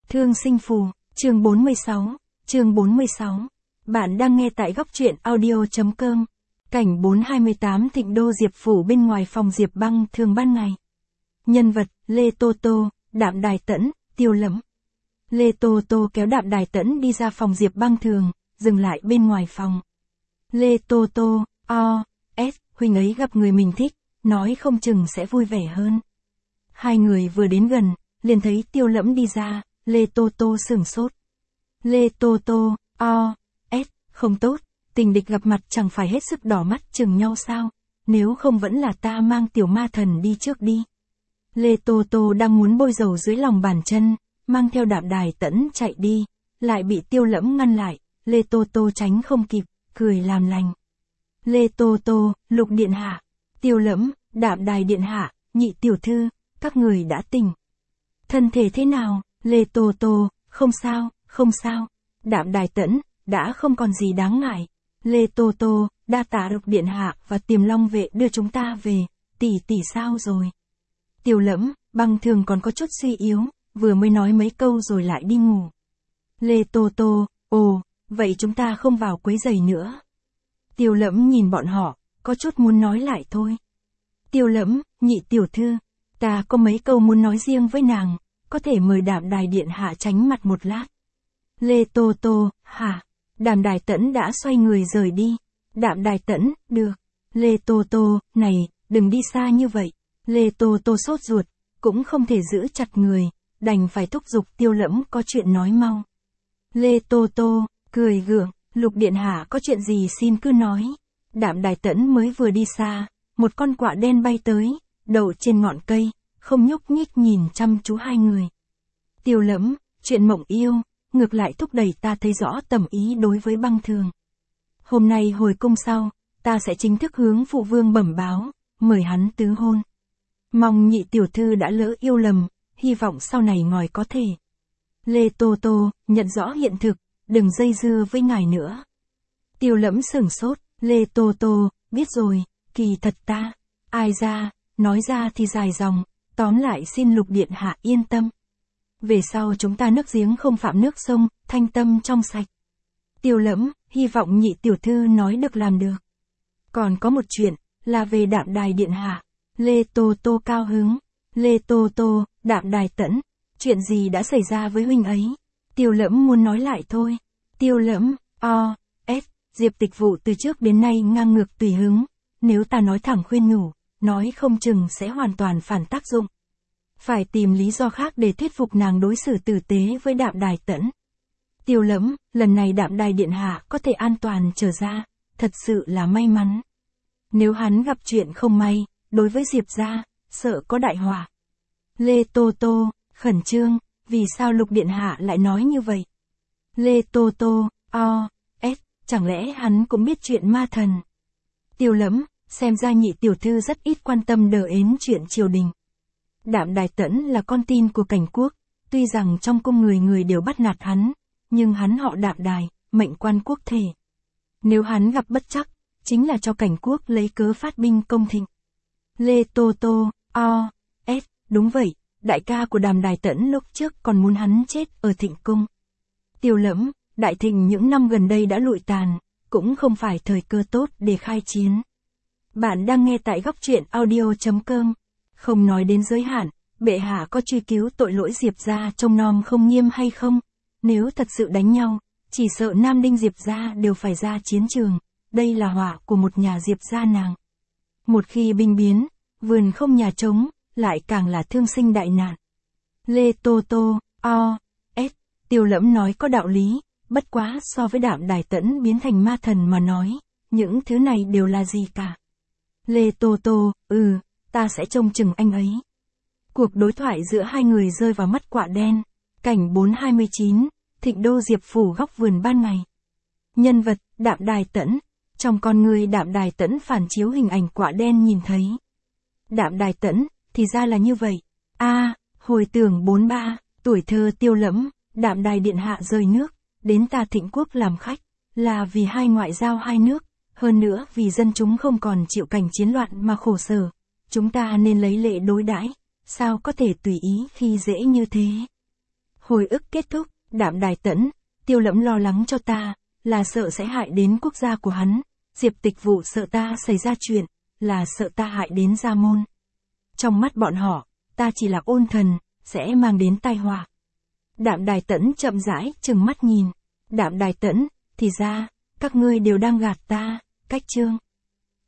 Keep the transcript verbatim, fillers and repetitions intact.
Thương sinh phù, chương bốn mươi sáu, chương bốn mươi sáu. Bạn đang nghe tại góc truyện audio.com. Cảnh bốn hai tám Thịnh Đô Diệp Phủ bên ngoài phòng Diệp Băng thường ban ngày. Nhân vật, Lê Tô Tô, Đạm Đài Tẫn, Tiêu Lẫm. Lê Tô Tô kéo Đạm Đài Tẫn đi ra phòng Diệp Băng thường, dừng lại bên ngoài phòng. Lê Tô Tô, o, s, huynh ấy gặp người mình thích, nói không chừng sẽ vui vẻ hơn. Hai người vừa đến gần, liền thấy Tiêu Lẫm đi ra, Lê Tô Tô sửng sốt. Lê Tô Tô, o, s, không tốt, tình địch gặp mặt chẳng phải hết sức đỏ mắt chừng nhau sao, nếu không vẫn là ta mang tiểu ma thần đi trước đi. Lê Tô Tô đang muốn bôi dầu dưới lòng bàn chân, mang theo Đạm Đài Tẫn chạy đi, lại bị Tiêu Lẫm ngăn lại, Lê Tô Tô tránh không kịp, cười làm lành. Lê Tô Tô, Lục Điện Hạ, Tiêu Lẫm, Đạm Đài Điện Hạ, Nhị Tiểu Thư, các người đã tỉnh. Thân thể thế nào? Lê Tô Tô, không sao, không sao. Đạm Đài Tẫn, đã không còn gì đáng ngại. Lê Tô Tô, đa tạ Lục Điện Hạ và Tiềm Long Vệ đưa chúng ta về, tỷ tỷ sao rồi? Tiêu Lẫm, Băng thường còn có chút suy yếu, vừa mới nói mấy câu rồi lại đi ngủ. Lê Tô Tô, ồ, vậy chúng ta không vào quấy rầy nữa. Tiêu Lẫm nhìn bọn họ, có chút muốn nói lại thôi. Tiêu Lẫm, Nhị Tiểu Thư, ta có mấy câu muốn nói riêng với nàng, có thể mời Đạm Đài Điện Hạ tránh mặt một lát. Lê Tô Tô, hả? Đạm Đài Tẫn đã xoay người rời đi. Đạm Đài Tẫn, được. Lê Tô Tô, này, đừng đi xa như vậy. Lê Tô Tô sốt ruột, cũng không thể giữ chặt người, đành phải thúc giục Tiêu Lẫm có chuyện nói mau. Lê Tô Tô, cười gượng, Lục Điện Hạ có chuyện gì xin cứ nói. Đạm Đài Tẫn mới vừa đi xa, một con quạ đen bay tới, đậu trên ngọn cây, không nhúc nhích nhìn chăm chú hai người. Tiêu Lẫm, chuyện mộng yêu, ngược lại thúc đẩy ta thấy rõ tầm ý đối với Băng thường. Hôm nay hồi cung sau, ta sẽ chính thức hướng phụ vương bẩm báo, mời hắn tứ hôn. Mong Nhị Tiểu Thư đã lỡ yêu lầm, hy vọng sau này ngòi có thể. Lê Tô Tô, nhận rõ hiện thực, đừng dây dưa với ngài nữa. Tiêu Lẫm sửng sốt, Lê Tô Tô, biết rồi, kỳ thật ta, ai ra, nói ra thì dài dòng, tóm lại xin Lục Điện Hạ yên tâm. Về sau chúng ta nước giếng không phạm nước sông, thanh tâm trong sạch. Tiêu Lẫm, hy vọng Nhị Tiểu Thư nói được làm được. Còn có một chuyện, là về Đạm Đài Điện Hạ. Lê Tô Tô cao hứng. Lê Tô Tô, Đạm Đài Tẫn, chuyện gì đã xảy ra với huynh ấy? Tiêu Lẫm muốn nói lại thôi. Tiêu Lẫm, o, s, Diệp Tịch Vụ từ trước đến nay ngang ngược tùy hứng, nếu ta nói thẳng khuyên nhủ, nói không chừng sẽ hoàn toàn phản tác dụng. Phải tìm lý do khác để thuyết phục nàng đối xử tử tế với Đạm Đài Tẫn. Tiêu Lẫm, lần này Đạm Đài Điện Hạ có thể an toàn trở ra, thật sự là may mắn. Nếu hắn gặp chuyện không may, đối với Diệp gia, sợ có đại họa. Lê Tô Tô, khẩn trương, vì sao Lục Điện Hạ lại nói như vậy? Lê Tô Tô, o, s, chẳng lẽ hắn cũng biết chuyện ma thần? Tiêu Lẫm, xem ra Nhị Tiểu Thư rất ít quan tâm đờ ến chuyện triều đình. Đạm Đài Tẫn là con tin của Cảnh Quốc, tuy rằng trong cung người người đều bắt nạt hắn, nhưng hắn họ Đạm Đài, mệnh quan quốc thể. Nếu hắn gặp bất trắc, chính là cho Cảnh Quốc lấy cớ phát binh công thịnh. Lê Tô Tô, o, s, đúng vậy, đại ca của Đạm Đài Tẫn lúc trước còn muốn hắn chết ở Thịnh Cung. Tiêu Lẫm, Đại Thịnh những năm gần đây đã lụi tàn, cũng không phải thời cơ tốt để khai chiến. Bạn đang nghe tại góc truyện audio.com. Không nói đến giới hạn, bệ hạ có truy cứu tội lỗi Diệp gia trông nom không nghiêm hay không? Nếu thật sự đánh nhau, chỉ sợ Nam Đinh Diệp gia đều phải ra chiến trường, đây là họa của một nhà Diệp gia nàng. Một khi binh biến, vườn không nhà trống, lại càng là thương sinh đại nạn. Lê Tô Tô, o, s, Tiêu Lẫm nói có đạo lý, bất quá so với Đạm Đài Tẫn biến thành ma thần mà nói, những thứ này đều là gì cả. Lê Tô Tô, ừ, ta sẽ trông chừng anh ấy. Cuộc đối thoại giữa hai người rơi vào mắt quạ đen. Cảnh bốn hai chín, Thịnh Đô Diệp Phủ góc vườn ban ngày. Nhân vật, Đạm Đài Tẫn. Trong con người Đạm Đài Tẫn phản chiếu hình ảnh quạ đen nhìn thấy. Đạm Đài Tẫn, thì ra là như vậy. a à, hồi tưởng bốn ba, tuổi thơ Tiêu Lẫm, Đạm Đài Điện Hạ rời nước, đến ta Thịnh Quốc làm khách, là vì hai ngoại giao hai nước, hơn nữa vì dân chúng không còn chịu cảnh chiến loạn mà khổ sở. Chúng ta nên lấy lệ đối đãi, sao có thể tùy ý khi dễ như thế. Hồi ức kết thúc, Đạm Đài Tẫn, Tiêu Lẫm lo lắng cho ta, là sợ sẽ hại đến quốc gia của hắn. Diệp Tịch Vụ sợ ta xảy ra chuyện, là sợ ta hại đến Gia Môn. Trong mắt bọn họ, ta chỉ là ôn thần, sẽ mang đến tai họa. Đạm Đài Tẫn chậm rãi trừng mắt nhìn. Đạm Đài Tẫn, thì ra, các ngươi đều đang gạt ta. Cách chương